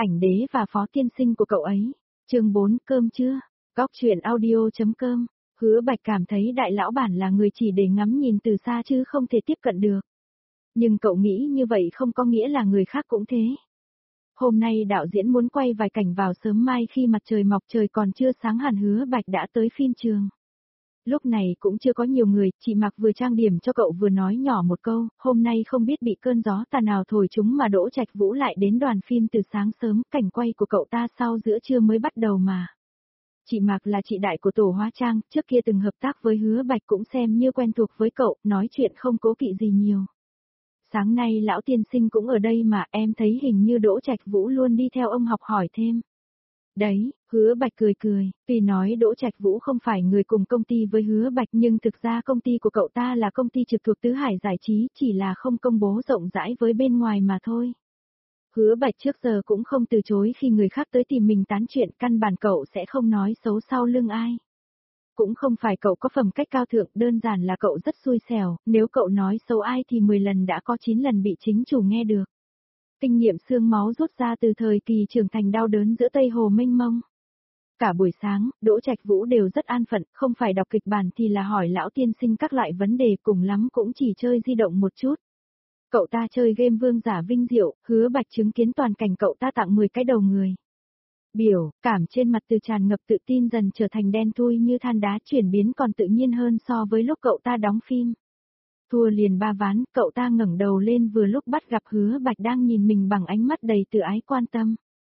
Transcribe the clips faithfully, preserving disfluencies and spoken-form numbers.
Ảnh đế và phó tiên sinh của cậu ấy. Chương bốn, cơm chưa? Góc truyện audio.com. Hứa Bạch cảm thấy đại lão bản là người chỉ để ngắm nhìn từ xa chứ không thể tiếp cận được. Nhưng cậu nghĩ như vậy không có nghĩa là người khác cũng thế. Hôm nay đạo diễn muốn quay vài cảnh vào sớm mai khi mặt trời mọc, trời còn chưa sáng hẳn. Hứa Bạch đã tới phim trường. Lúc này cũng chưa có nhiều người, chị Mạc vừa trang điểm cho cậu vừa nói nhỏ một câu, hôm nay không biết bị cơn gió tà nào thổi chúng mà Đỗ Trạch Vũ lại đến đoàn phim từ sáng sớm, cảnh quay của cậu ta sau giữa trưa mới bắt đầu mà. Chị Mạc là chị đại của tổ hóa trang, trước kia từng hợp tác với Hứa Bạch cũng xem như quen thuộc với cậu, nói chuyện không cố kỵ gì nhiều. Sáng nay lão tiên sinh cũng ở đây mà, em thấy hình như Đỗ Trạch Vũ luôn đi theo ông học hỏi thêm. Đấy, Hứa Bạch cười cười, tuy nói Đỗ Trạch Vũ không phải người cùng công ty với Hứa Bạch nhưng thực ra công ty của cậu ta là công ty trực thuộc Tứ Hải Giải Trí, chỉ là không công bố rộng rãi với bên ngoài mà thôi. Hứa Bạch trước giờ cũng không từ chối khi người khác tới tìm mình tán chuyện, căn bản cậu sẽ không nói xấu sau lưng ai. Cũng không phải cậu có phẩm cách cao thượng, đơn giản là cậu rất xui xẻo, nếu cậu nói xấu ai thì mười lần đã có chín lần bị chính chủ nghe được. Kinh nghiệm xương máu rút ra từ thời kỳ trưởng thành đau đớn giữa Tây Hồ mênh mông. Cả buổi sáng, Đỗ Trạch Vũ đều rất an phận, không phải đọc kịch bản thì là hỏi lão tiên sinh các loại vấn đề, cùng lắm cũng chỉ chơi di động một chút. Cậu ta chơi game vương giả vinh diệu, Hứa Bạch chứng kiến toàn cảnh cậu ta tặng mười cái đầu người. Biểu, cảm trên mặt từ tràn ngập tự tin dần trở thành đen thui như than đá, chuyển biến còn tự nhiên hơn so với lúc cậu ta đóng phim. Thua liền ba ván, cậu ta ngẩng đầu lên vừa lúc bắt gặp Hứa Bạch đang nhìn mình bằng ánh mắt đầy tự ái quan tâm.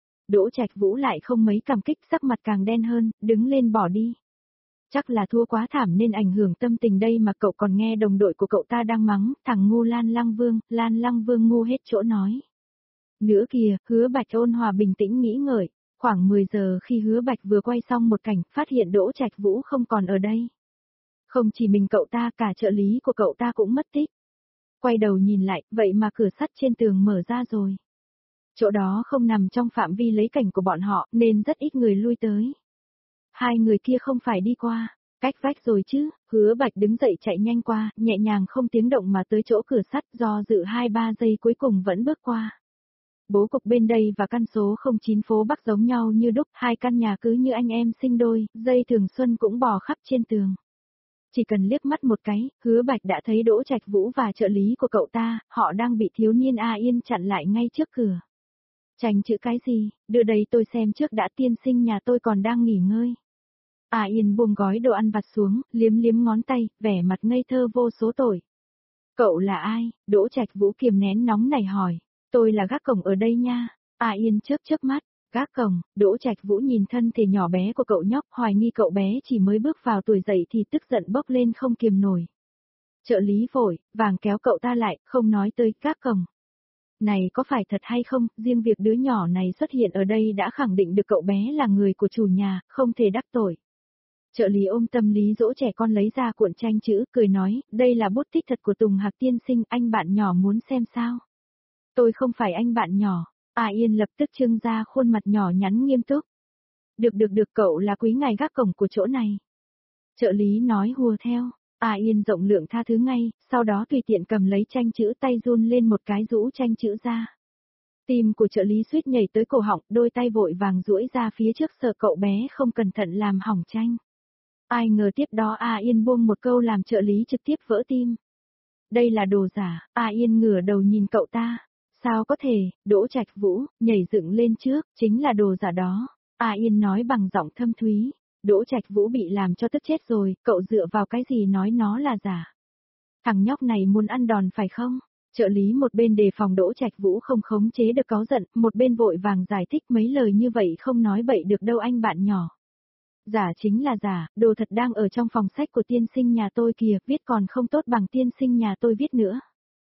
Đỗ Trạch Vũ lại không mấy cảm kích, sắc mặt càng đen hơn, đứng lên bỏ đi. Chắc là thua quá thảm nên ảnh hưởng tâm tình đây mà cậu còn nghe đồng đội của cậu ta đang mắng, thằng ngu Lan Lăng Vương, Lan Lăng Vương ngu hết chỗ nói. Nữa kìa, Hứa Bạch ôn hòa bình tĩnh nghĩ ngợi, khoảng mười giờ khi Hứa Bạch vừa quay xong một cảnh, phát hiện Đỗ Trạch Vũ không còn ở đây. Không chỉ mình cậu ta, cả trợ lý của cậu ta cũng mất tích. Quay đầu nhìn lại, vậy mà cửa sắt trên tường mở ra rồi. Chỗ đó không nằm trong phạm vi lấy cảnh của bọn họ, nên rất ít người lui tới. Hai người kia không phải đi qua, cách vách rồi chứ? Hứa Bạch đứng dậy chạy nhanh qua, nhẹ nhàng không tiếng động mà tới chỗ cửa sắt, do dự hai ba giây cuối cùng vẫn bước qua. Bố cục bên đây và căn số không chín phố Bắc giống nhau như đúc, hai căn nhà cứ như anh em sinh đôi, dây thường xuân cũng bò khắp trên tường. Chỉ cần liếc mắt một cái, Hứa Bạch đã thấy Đỗ Trạch Vũ và trợ lý của cậu ta, họ đang bị thiếu niên A Yên chặn lại ngay trước cửa. Tranh chữ cái gì, đưa đây tôi xem trước đã, tiên sinh nhà tôi còn đang nghỉ ngơi. A Yên buông gói đồ ăn vặt xuống, liếm liếm ngón tay, vẻ mặt ngây thơ vô số tội. Cậu là ai? Đỗ Trạch Vũ kiềm nén nóng nảy hỏi. Tôi là gác cổng ở đây nha. A Yên chớp chớp mắt. Gác cổng, Đỗ Trạch Vũ nhìn thân thể nhỏ bé của cậu nhóc, hoài nghi cậu bé chỉ mới bước vào tuổi dậy thì tức giận bốc lên không kiềm nổi. Trợ lý vội, vàng kéo cậu ta lại, không nói tới gác cổng. Này có phải thật hay không, riêng việc đứa nhỏ này xuất hiện ở đây đã khẳng định được cậu bé là người của chủ nhà, không thể đắc tội. Trợ lý ôm tâm lý dỗ trẻ con lấy ra cuộn tranh chữ, cười nói, đây là bút tích thật của Tùng Hạc tiên sinh, anh bạn nhỏ muốn xem sao? Tôi không phải anh bạn nhỏ. A Yên lập tức trưng ra khuôn mặt nhỏ nhắn nghiêm túc. Được được được, cậu là quý ngài gác cổng của chỗ này. Trợ lý nói hùa theo. A Yên rộng lượng tha thứ ngay, sau đó tùy tiện cầm lấy tranh chữ, tay run lên một cái rũ tranh chữ ra. Tim của trợ lý suýt nhảy tới cổ họng, đôi tay vội vàng duỗi ra phía trước sợ cậu bé không cẩn thận làm hỏng tranh. Ai ngờ tiếp đó A Yên buông một câu làm trợ lý trực tiếp vỡ tim. Đây là đồ giả. A Yên ngửa đầu nhìn cậu ta. Sao có thể? Đỗ Trạch Vũ nhảy dựng lên trước, chính là đồ giả đó. A Yên nói bằng giọng thâm thúy. Đỗ Trạch Vũ bị làm cho tức chết rồi, cậu dựa vào cái gì nói nó là giả? Thằng nhóc này muốn ăn đòn phải không? Trợ lý một bên đề phòng Đỗ Trạch Vũ không khống chế được cáu giận, một bên vội vàng giải thích, mấy lời như vậy không nói bậy được đâu anh bạn nhỏ. Giả chính là giả, đồ thật đang ở trong phòng sách của tiên sinh nhà tôi kìa, viết còn không tốt bằng tiên sinh nhà tôi viết nữa.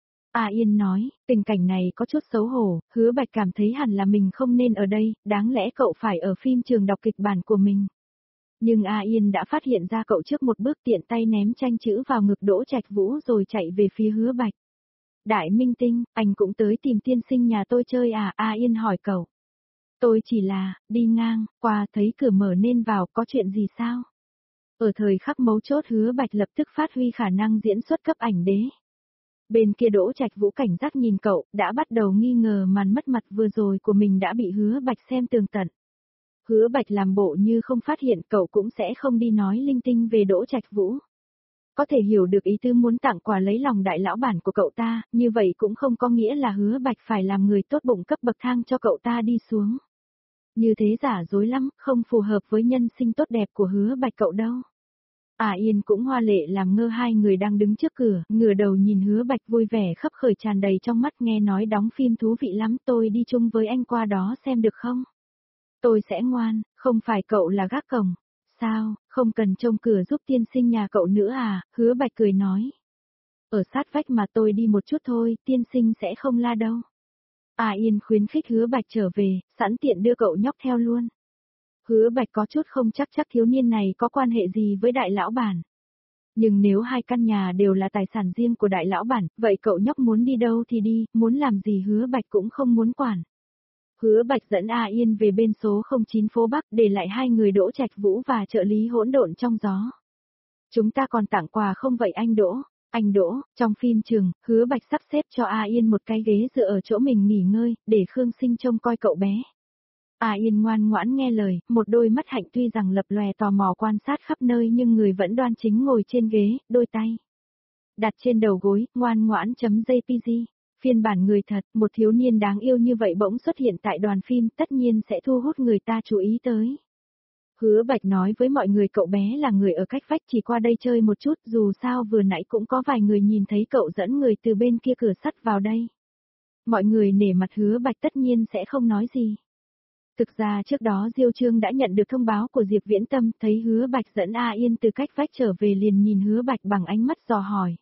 A Yên nói, tình cảnh này có chút xấu hổ, Hứa Bạch cảm thấy hẳn là mình không nên ở đây, đáng lẽ cậu phải ở phim trường đọc kịch bản của mình. Nhưng A Yên đã phát hiện ra cậu trước một bước, tiện tay ném tranh chữ vào ngực Đỗ Trạch Vũ rồi chạy về phía Hứa Bạch. Đại minh tinh, anh cũng tới tìm tiên sinh nhà tôi chơi à? A Yên hỏi cậu. Tôi chỉ là, đi ngang, qua thấy cửa mở nên vào, có chuyện gì sao? Ở thời khắc mấu chốt Hứa Bạch lập tức phát huy khả năng diễn xuất cấp ảnh đế. Bên kia Đỗ Trạch Vũ cảnh giác nhìn cậu, đã bắt đầu nghi ngờ màn mất mặt vừa rồi của mình đã bị Hứa Bạch xem tường tận. Hứa Bạch làm bộ như không phát hiện, cậu cũng sẽ không đi nói linh tinh về Đỗ Trạch Vũ. Có thể hiểu được ý tứ muốn tặng quà lấy lòng đại lão bản của cậu ta, như vậy cũng không có nghĩa là Hứa Bạch phải làm người tốt bụng cấp bậc thang cho cậu ta đi xuống. Như thế giả dối lắm, không phù hợp với nhân sinh tốt đẹp của Hứa Bạch cậu đâu. À Yên cũng hoa lệ làm ngơ hai người đang đứng trước cửa, ngửa đầu nhìn Hứa Bạch vui vẻ khấp khởi tràn đầy trong mắt, nghe nói đóng phim thú vị lắm, tôi đi chung với anh qua đó xem được không? Tôi sẽ ngoan, không phải cậu là gác cổng. Sao, không cần trông cửa giúp tiên sinh nhà cậu nữa à? Hứa Bạch cười nói. Ở sát vách mà tôi đi một chút thôi, tiên sinh sẽ không la đâu. À Yên khuyến khích Hứa Bạch trở về, sẵn tiện đưa cậu nhóc theo luôn. Hứa Bạch có chút không chắc chắc thiếu niên này có quan hệ gì với đại lão bản. Nhưng nếu hai căn nhà đều là tài sản riêng của đại lão bản, vậy cậu nhóc muốn đi đâu thì đi, muốn làm gì Hứa Bạch cũng không muốn quản. Hứa Bạch dẫn A Yên về bên số không chín phố Bắc, để lại hai người Đỗ Trạch Vũ và trợ lý hỗn độn trong gió. Chúng ta còn tặng quà không vậy anh Đỗ? Anh Đỗ, trong phim trường, Hứa Bạch sắp xếp cho A Yên một cái ghế dựa ở chỗ mình nghỉ ngơi, để Khương Sinh trông coi cậu bé. A Yên ngoan ngoãn nghe lời, một đôi mắt hạnh tuy rằng lập lòe tò mò quan sát khắp nơi nhưng người vẫn đoan chính ngồi trên ghế, đôi tay đặt trên đầu gối, ngoan ngoãn chấm gi pê giê. Phiên bản người thật, một thiếu niên đáng yêu như vậy bỗng xuất hiện tại đoàn phim tất nhiên sẽ thu hút người ta chú ý tới. Hứa Bạch nói với mọi người cậu bé là người ở cách vách chỉ qua đây chơi một chút, dù sao vừa nãy cũng có vài người nhìn thấy cậu dẫn người từ bên kia cửa sắt vào đây. Mọi người nể mặt Hứa Bạch tất nhiên sẽ không nói gì. Thực ra trước đó Diêu Trương đã nhận được thông báo của Diệp Viễn Tâm, thấy Hứa Bạch dẫn A Yên từ cách vách trở về liền nhìn Hứa Bạch bằng ánh mắt dò hỏi.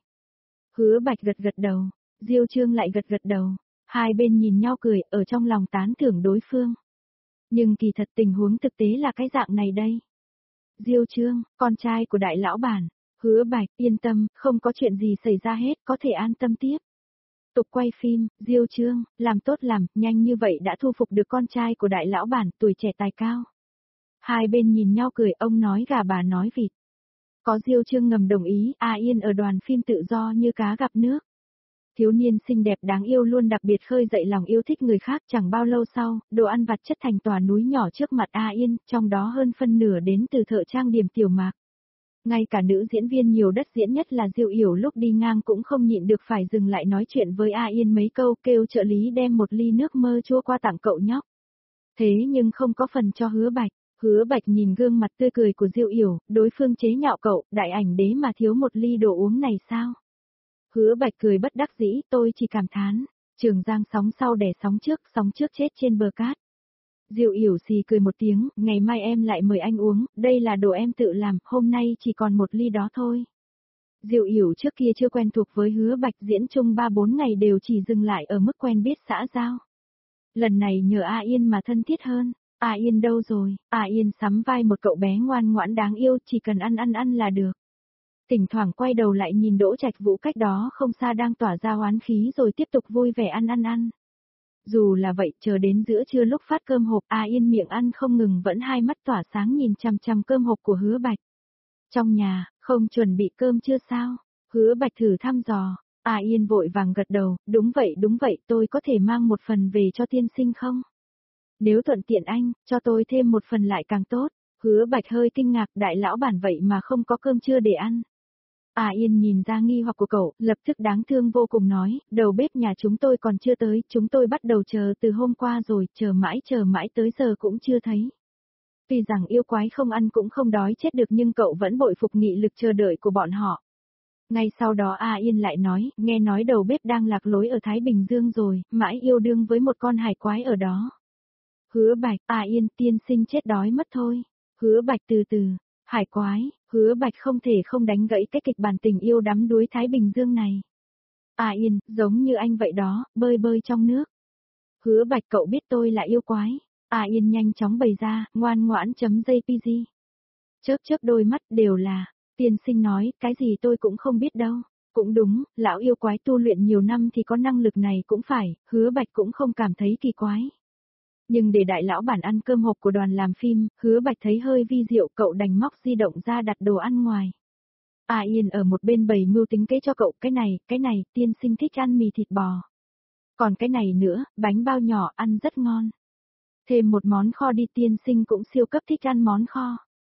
Hứa Bạch gật gật đầu, Diêu Trương lại gật gật đầu, hai bên nhìn nhau cười, ở trong lòng tán thưởng đối phương. Nhưng kỳ thật tình huống thực tế là cái dạng này đây. Diêu Trương, con trai của đại lão bản, Hứa Bạch, yên tâm, không có chuyện gì xảy ra hết, có thể an tâm tiếp. Tục quay phim, Diêu Trương, làm tốt làm, nhanh như vậy đã thu phục được con trai của đại lão bản, tuổi trẻ tài cao. Hai bên nhìn nhau cười, ông nói gà bà nói vịt. Có Diêu Trương ngầm đồng ý, A Yên ở đoàn phim tự do như cá gặp nước. Thiếu niên xinh đẹp đáng yêu luôn đặc biệt khơi dậy lòng yêu thích người khác, chẳng bao lâu sau, đồ ăn vặt chất thành tòa núi nhỏ trước mặt A Yên, trong đó hơn phân nửa đến từ thợ trang điểm Tiểu Mạc. Ngay cả nữ diễn viên nhiều đất diễn nhất là Diệu Yểu lúc đi ngang cũng không nhịn được phải dừng lại nói chuyện với A Yên mấy câu, kêu trợ lý đem một ly nước mơ chua qua tặng cậu nhóc. Thế nhưng không có phần cho Hứa Bạch. Hứa Bạch nhìn gương mặt tươi cười của Diệu Yểu, đối phương chế nhạo cậu, đại ảnh đế mà thiếu một ly đồ uống này sao? Hứa Bạch cười bất đắc dĩ, tôi chỉ cảm thán, Trường Giang sóng sau đè sóng trước, sóng trước chết trên bờ cát. Diệu Yểu xì cười một tiếng, ngày mai em lại mời anh uống, đây là đồ em tự làm, hôm nay chỉ còn một ly đó thôi. Diệu Yểu trước kia chưa quen thuộc với Hứa Bạch, diễn chung ba bốn ngày đều chỉ dừng lại ở mức quen biết xã giao. Lần này nhờ A Yên mà thân thiết hơn. A Yên đâu rồi? A Yên sắm vai một cậu bé ngoan ngoãn đáng yêu, chỉ cần ăn ăn ăn là được. Thỉnh thoảng quay đầu lại nhìn Đỗ Trạch Vũ cách đó không xa đang tỏa ra oán khí rồi tiếp tục vui vẻ ăn ăn ăn. Dù là vậy, chờ đến giữa trưa lúc phát cơm hộp, A Yên miệng ăn không ngừng vẫn hai mắt tỏa sáng nhìn chằm chằm cơm hộp của Hứa Bạch. Trong nhà, không chuẩn bị cơm chưa sao? Hứa Bạch thử thăm dò. A Yên vội vàng gật đầu, đúng vậy đúng vậy, tôi có thể mang một phần về cho tiên sinh không? Nếu thuận tiện anh, cho tôi thêm một phần lại càng tốt. Hứa Bạch hơi kinh ngạc, đại lão bản vậy mà không có cơm trưa để ăn. A Yên nhìn ra nghi hoặc của cậu, lập tức đáng thương vô cùng nói, đầu bếp nhà chúng tôi còn chưa tới, chúng tôi bắt đầu chờ từ hôm qua rồi, chờ mãi chờ mãi tới giờ cũng chưa thấy. Tuy rằng yêu quái không ăn cũng không đói chết được nhưng cậu vẫn bội phục nghị lực chờ đợi của bọn họ. Ngay sau đó A Yên lại nói, nghe nói đầu bếp đang lạc lối ở Thái Bình Dương rồi, mãi yêu đương với một con hải quái ở đó. Hứa Bạch, A Yên tiên sinh chết đói mất thôi. Hứa Bạch từ từ, hải quái, Hứa Bạch không thể không đánh gãy cái kịch bản tình yêu đắm đuối Thái Bình Dương này. A Yên, giống như anh vậy đó, bơi bơi trong nước. Hứa Bạch cậu biết tôi là yêu quái. A Yên nhanh chóng bày ra, ngoan ngoãn chấm gi pê giê. Chớp chớp đôi mắt đều là, tiên sinh nói, cái gì tôi cũng không biết đâu. Cũng đúng, lão yêu quái tu luyện nhiều năm thì có năng lực này cũng phải, Hứa Bạch cũng không cảm thấy kỳ quái. Nhưng để đại lão bản ăn cơm hộp của đoàn làm phim, Hứa Bạch thấy hơi vi diệu, cậu đành móc di động ra đặt đồ ăn ngoài. A Yên ở một bên bày mưu tính kế cho cậu, cái này, cái này, tiên sinh thích ăn mì thịt bò. Còn cái này nữa, bánh bao nhỏ ăn rất ngon. Thêm một món kho đi, tiên sinh cũng siêu cấp thích ăn món kho.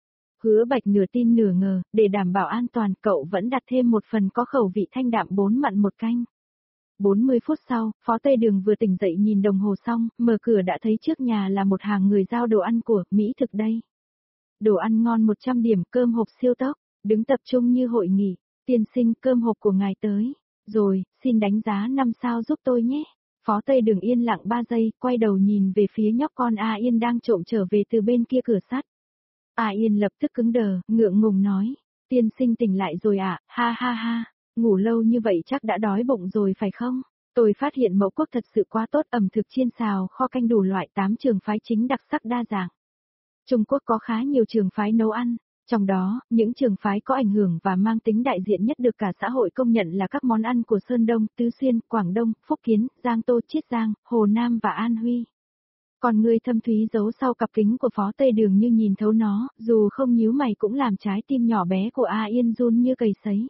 Hứa Bạch nửa tin nửa ngờ, để đảm bảo an toàn cậu vẫn đặt thêm một phần có khẩu vị thanh đạm bốn mặn một canh. bốn mươi phút sau, Phó Tây Đường vừa tỉnh dậy nhìn đồng hồ xong, mở cửa đã thấy trước nhà là một hàng người giao đồ ăn của Mỹ thực đây. Đồ ăn ngon một trăm điểm, cơm hộp siêu tốc, đứng tập trung như hội nghị, tiên sinh cơm hộp của ngài tới. Rồi, xin đánh giá năm sao giúp tôi nhé. Phó Tây Đường yên lặng ba giây, quay đầu nhìn về phía nhóc con A Yên đang trộm trở về từ bên kia cửa sắt. A Yên lập tức cứng đờ, ngượng ngùng nói, tiên sinh tỉnh lại rồi ạ, à? Ha ha ha, ngủ lâu như vậy chắc đã đói bụng rồi phải không? Tôi phát hiện mẫu quốc thật sự quá tốt, ẩm thực chiên xào, kho canh đủ loại, tám trường phái chính đặc sắc đa dạng. Trung Quốc có khá nhiều trường phái nấu ăn, trong đó, những trường phái có ảnh hưởng và mang tính đại diện nhất được cả xã hội công nhận là các món ăn của Sơn Đông, Tứ Xuyên, Quảng Đông, Phúc Kiến, Giang Tô, Chiết Giang, Hồ Nam và An Huy. Còn người thâm thúy giấu sau cặp kính của Phó Tây Đường như nhìn thấu nó, dù không nhíu mày cũng làm trái tim nhỏ bé của A Yên run như cầy sấy.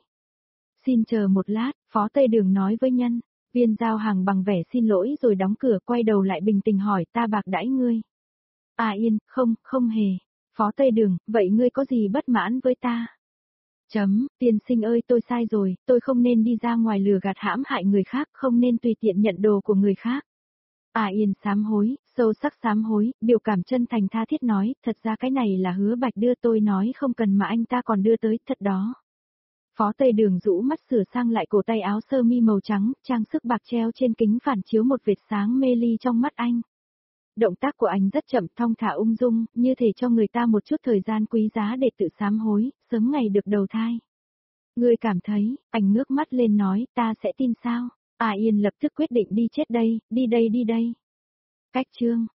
Xin chờ một lát, Phó Tây Đường nói với nhân, viên giao hàng bằng vẻ xin lỗi rồi đóng cửa, quay đầu lại bình tĩnh hỏi, ta bạc đãi ngươi. A Yên, không, không hề. Phó Tây Đường, vậy ngươi có gì bất mãn với ta? Chấm, tiên sinh ơi tôi sai rồi, tôi không nên đi ra ngoài lừa gạt hãm hại người khác, không nên tùy tiện nhận đồ của người khác. A Yên sám hối, sâu sắc sám hối, biểu cảm chân thành tha thiết nói, thật ra cái này là Hứa Bạch đưa tôi nói không cần mà anh ta còn đưa tới, thật đó. Phó Tây Đường rũ mắt sửa sang lại cổ tay áo sơ mi màu trắng, trang sức bạc treo trên kính phản chiếu một vệt sáng mê ly trong mắt anh. Động tác của anh rất chậm, thong thả ung dung, như thể cho người ta một chút thời gian quý giá để tự sám hối, sớm ngày được đầu thai. Ngươi cảm thấy, anh ngước mắt lên nói, ta sẽ tin sao? A Yên lập tức quyết định đi chết đây, đi đây đi đây. Cách chương